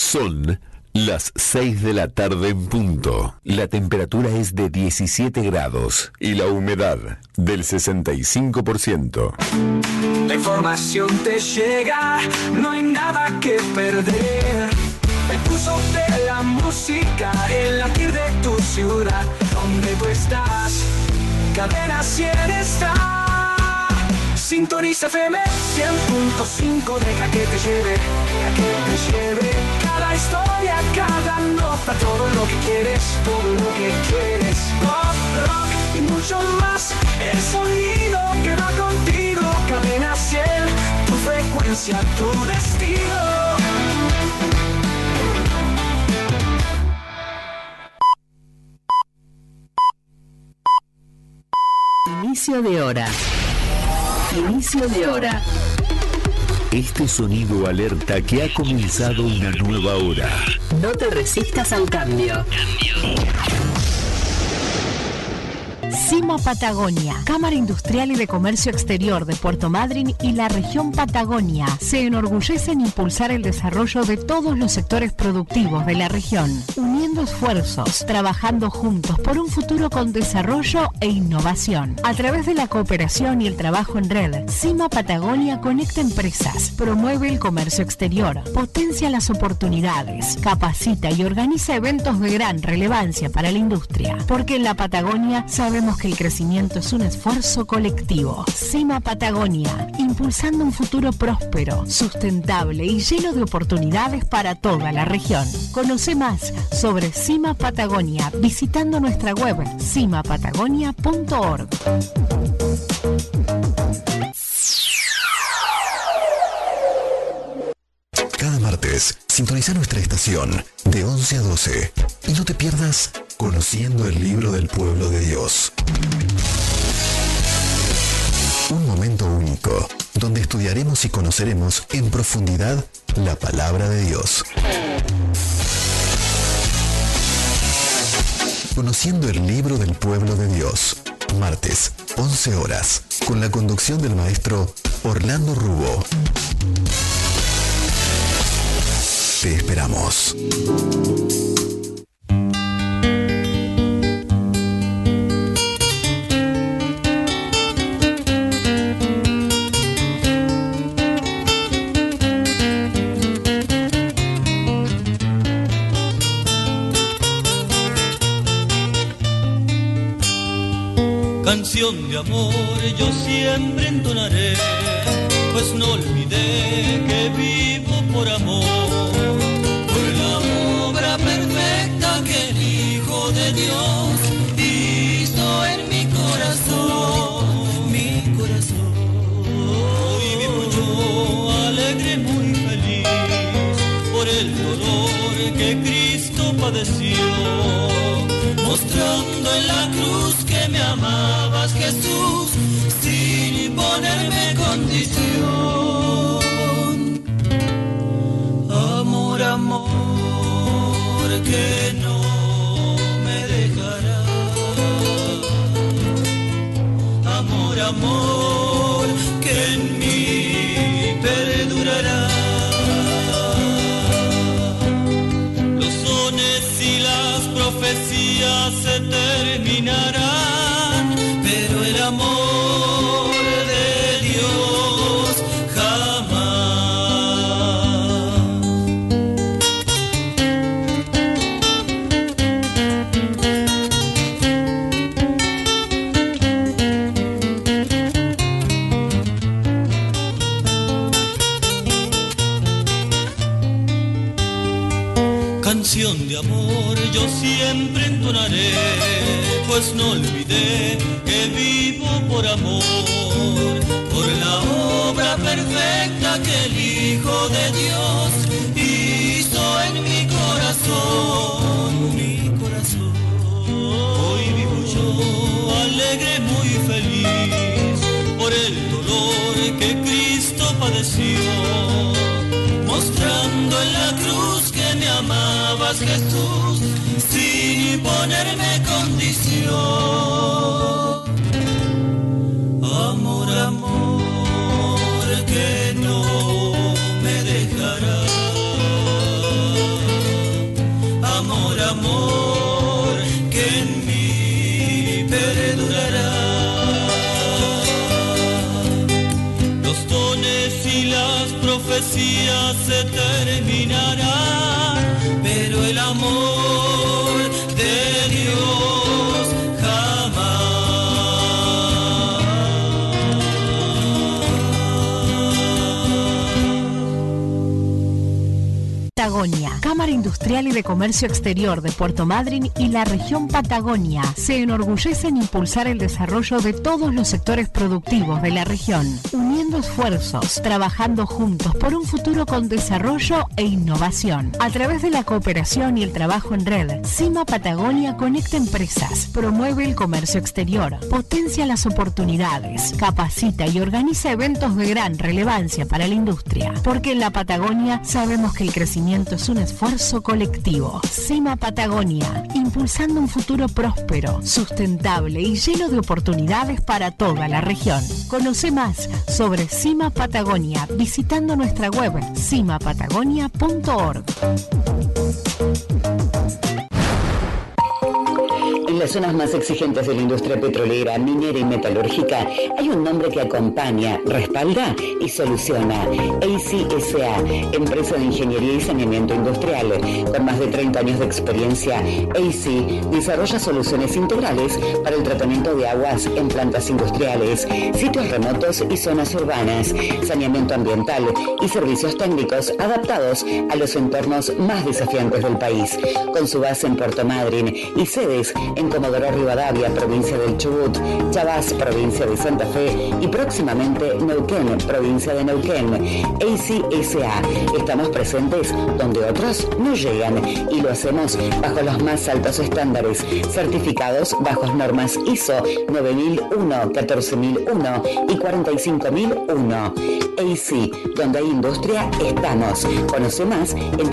Son las 6 de la tarde en punto. La temperatura es de 17 grados y la humedad del 65%. La información te llega, no hay nada que perder. El pulso de la música, el latir de tu ciudad, donde tú estás, Cadena 100 está. Sintoniza FM 100.5, deja que te lleve, cada historia, cada nota, todo lo que quieres, pop, rock y mucho más, el sonido que va contigo, Cadena 100, tu frecuencia, tu destino. Inicio de hora. Inicio de hora. Este sonido alerta que ha comenzado una nueva hora. No te resistas al cambio. CIMA Patagonia, Cámara Industrial y de Comercio Exterior de Puerto Madryn y la región Patagonia se enorgullece en impulsar el desarrollo de todos los sectores productivos de la región, uniendo esfuerzos, trabajando juntos por un futuro con desarrollo e innovación. A través de la cooperación y el trabajo en red, CIMA Patagonia conecta empresas, promueve el comercio exterior, potencia las oportunidades, capacita y organiza eventos de gran relevancia para la industria, porque en la Patagonia sabemos que el crecimiento es un esfuerzo colectivo. CIMA Patagonia, impulsando un futuro próspero, sustentable y lleno de oportunidades para toda la región. Conoce más sobre CIMA Patagonia visitando nuestra web cimapatagonia.org. Cada martes, sintoniza nuestra estación de 11 a 12 y no te pierdas Conociendo el Libro del Pueblo de Dios. Un momento único donde estudiaremos y conoceremos en profundidad la palabra de Dios. Conociendo el Libro del Pueblo de Dios. Martes, 11 horas, con la conducción del maestro Orlando Rubo. Te esperamos. Canción de amor yo siempre entonaré, pues no olvidé que vivo por amor, por la obra perfecta que el Hijo de Dios hizo en mi corazón, mi corazón. Hoy vivo yo alegre, muy feliz, por el dolor que Cristo padeció, mostrando en la cruz que me amabas, Jesús, sin ponerme condición. Amor, amor, que no me dejará. Amor, amor, que en mí perdurará. Los sones y las profecías se terminarán, pero el amor de Dios jamás. Canción de amor yo siempre entonaré, pues no olvidé que vivo por amor, por la obra perfecta que el Hijo de Dios hizo en mi corazón, mi corazón. Hoy vivo yo alegre, muy feliz, por el dolor que Cristo padeció, mostrando en la cruz que me amabas, Jesús, sin ponerme condición. Amor, amor, que no me dejará. se terminará, pero el amor de Dios jamás. Patagonia, Cámara Industrial y de Comercio Exterior de Puerto Madryn y la región Patagonia se enorgullece en impulsar el desarrollo de todos los sectores productivos de la región, uniendo esfuerzos, trabajando juntos por un futuro con desarrollo e innovación. A través de la cooperación y el trabajo en red, CIMA Patagonia conecta empresas, promueve el comercio exterior, potencia las oportunidades, capacita y organiza eventos de gran relevancia para la industria, porque en la Patagonia sabemos que el crecimiento es un esfuerzo colectivo. CIMA Patagonia, impulsando un futuro próspero, sustentable y lleno de oportunidades para toda la región. Conoce más sobre CIMA Patagonia visitando nuestra web cimapatagonia.org. En las zonas más exigentes de la industria petrolera, minera y metalúrgica, hay un nombre que acompaña, respalda y soluciona. ACSA, empresa de ingeniería y saneamiento industrial. Con más de 30 años de experiencia, AC desarrolla soluciones integrales para el tratamiento de aguas en plantas industriales, sitios remotos y zonas urbanas, saneamiento ambiental y servicios técnicos adaptados a los entornos más desafiantes del país. Con su base en Puerto Madryn y sedes en Comodoro Rivadavia, provincia del Chubut, Chavás, provincia de Santa Fe y próximamente Neuquén, provincia de Neuquén. ACSA, estamos presentes donde otros no llegan y lo hacemos bajo los más altos estándares, certificados bajo normas ISO 9001, 14001 y 45001. AC, donde hay industria, estamos. Conoce más en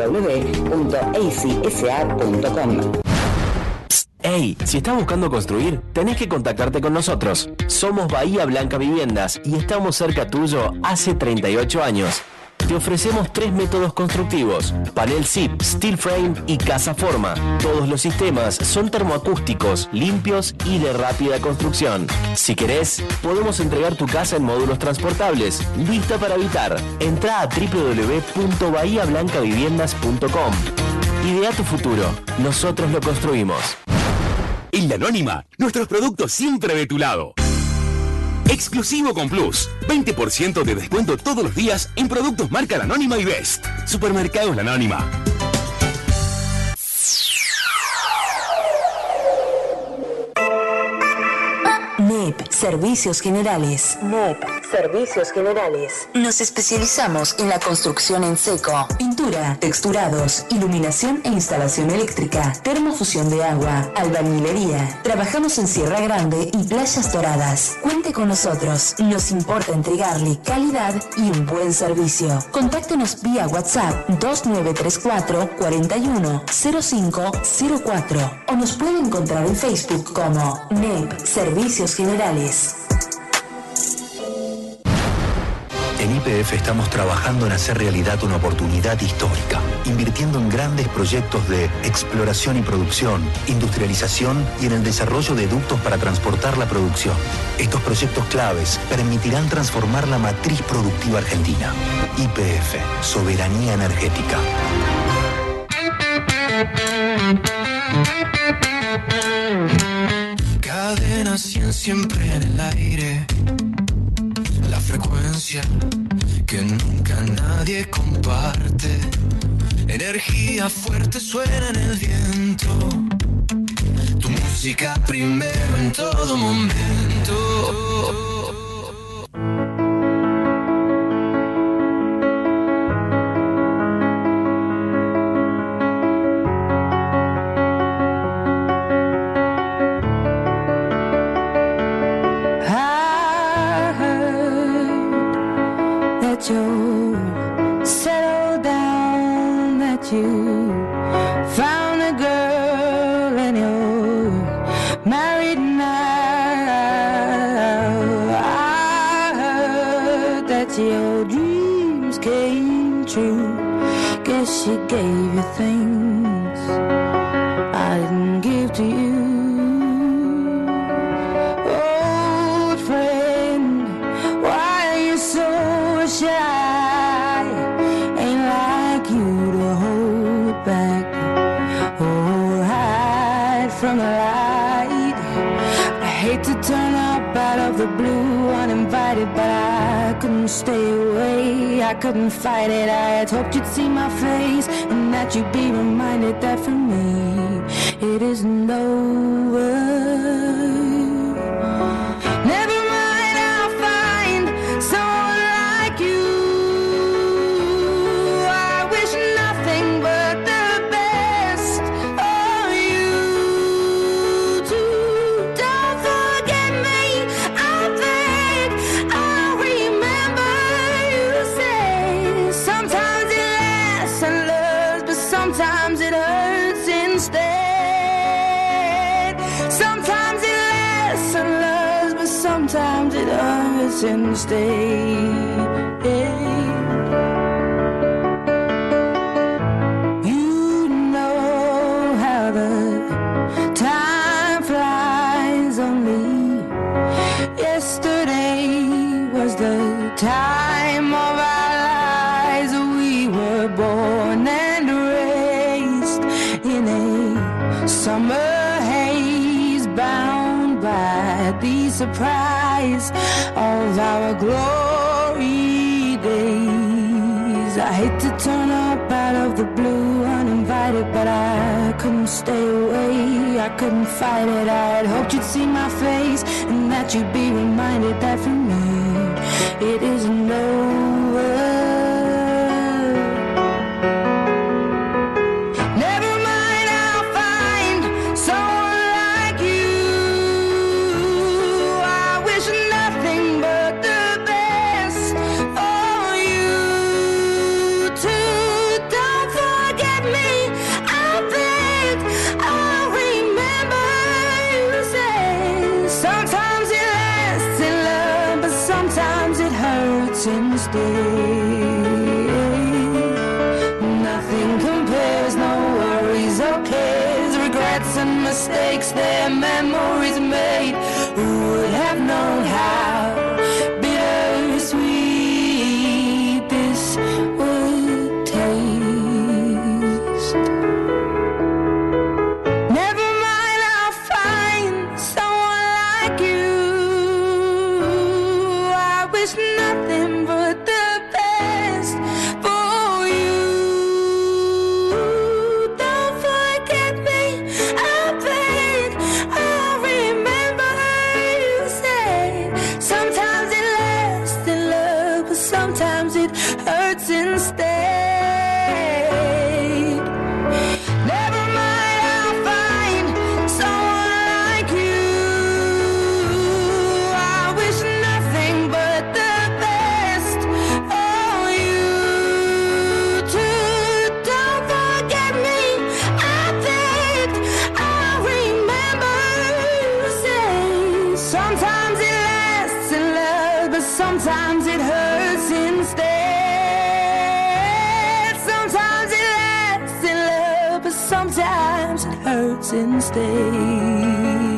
www.acsa.com. Hey, si estás buscando construir, tenés que contactarte con nosotros. Somos Bahía Blanca Viviendas y estamos cerca tuyo hace 38 años. Te ofrecemos 3 métodos constructivos: panel SIP, steel frame y casa forma. Todos los sistemas son termoacústicos, limpios y de rápida construcción. Si querés, podemos entregar tu casa en módulos transportables, lista para habitar. Entrá a www.bahiablancaviviendas.com. Idea tu futuro, nosotros lo construimos. En La Anónima, nuestros productos siempre de tu lado. Exclusivo con Plus, 20% de descuento todos los días en productos marca La Anónima y Best. Supermercados La Anónima. NEP, Servicios Generales. NEP, Servicios Generales. Nos especializamos en la construcción en seco, pintura, texturados, iluminación e instalación eléctrica, termofusión de agua, albañilería. Trabajamos en Sierra Grande y Playas Doradas. Cuente con nosotros. Nos importa entregarle calidad y un buen servicio. Contáctenos vía WhatsApp 2934 41 0504 o nos puede encontrar en Facebook como NEP, Servicios Generales. En YPF estamos trabajando en hacer realidad una oportunidad histórica, invirtiendo en grandes proyectos de exploración y producción, industrialización y en el desarrollo de ductos para transportar la producción. Estos proyectos claves permitirán transformar la matriz productiva argentina. YPF, soberanía energética. Cadena 100 siempre en el aire, la frecuencia que nunca nadie comparte. Energía fuerte suena en el viento, tu música primero en todo momento. She gave you things I didn't give to you. Old friend, why are you so shy? hate to turn up out of the blue uninvited, but I couldn't stay away, I couldn't fight it. I had hoped you'd see my face and that you'd be reminded that for me it isn't over. Never mind, I'll find someone like you. I wish nothing but the best for you too. Don't forget me, I beg. I'll remember you say sometimes it lasts and loves, but sometimes it hurts instead. Sometimes it lasts and loves, but sometimes it hurts instead. You know how the time flies. Only yesterday was the time of our lives. We were born and raised in a summer haze, bound by the surprise of our glory days. I hate to turn up out of the blue uninvited, but I couldn't stay away, I couldn't fight it. I had hoped you'd see my face and that you'd be reminded that for me it isn't over. Never mind, I'll find someone like you. I wish nothing but the best for you too. Don't forget me, I beg. I'll remember you say sometimes it lasts in love, but sometimes it hurts instead. Nothing compares, no worries or cares, regrets and mistakes, their memories made. Who would have known how bittersweet this would taste? Never mind, I'll find someone like you. I wish nothing but the best for you. Don't forget me, I beg. I'll remember you say sometimes it lasts in love, but sometimes it hurts instead. Never mind, I'll find someone like you. I wish nothing but the best for you too. Don't forget me, I beg. I'll remember you say sometimes it lasts in love, but sometimes it hurts instead. Sometimes it lasts in love, but sometimes it hurts instead.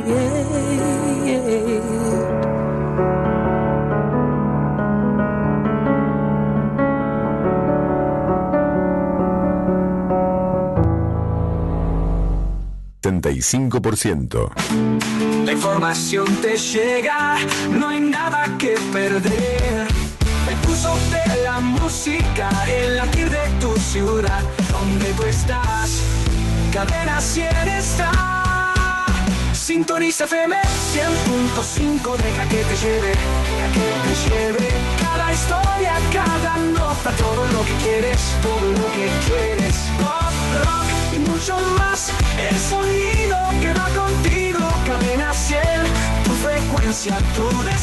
75%. La información te llega, no hay nada que perder. El pulso de la música, el latir de tu ciudad, donde tú estás, Cadena 100 está. Sintoniza FM 100.5, deja que te lleve, deja que te lleve. Cada historia, cada nota, todo lo que quieres, todo lo que quieres. Pop, rock y mucho más, el sonido que va contigo. Cadena 100, tu frecuencia, tu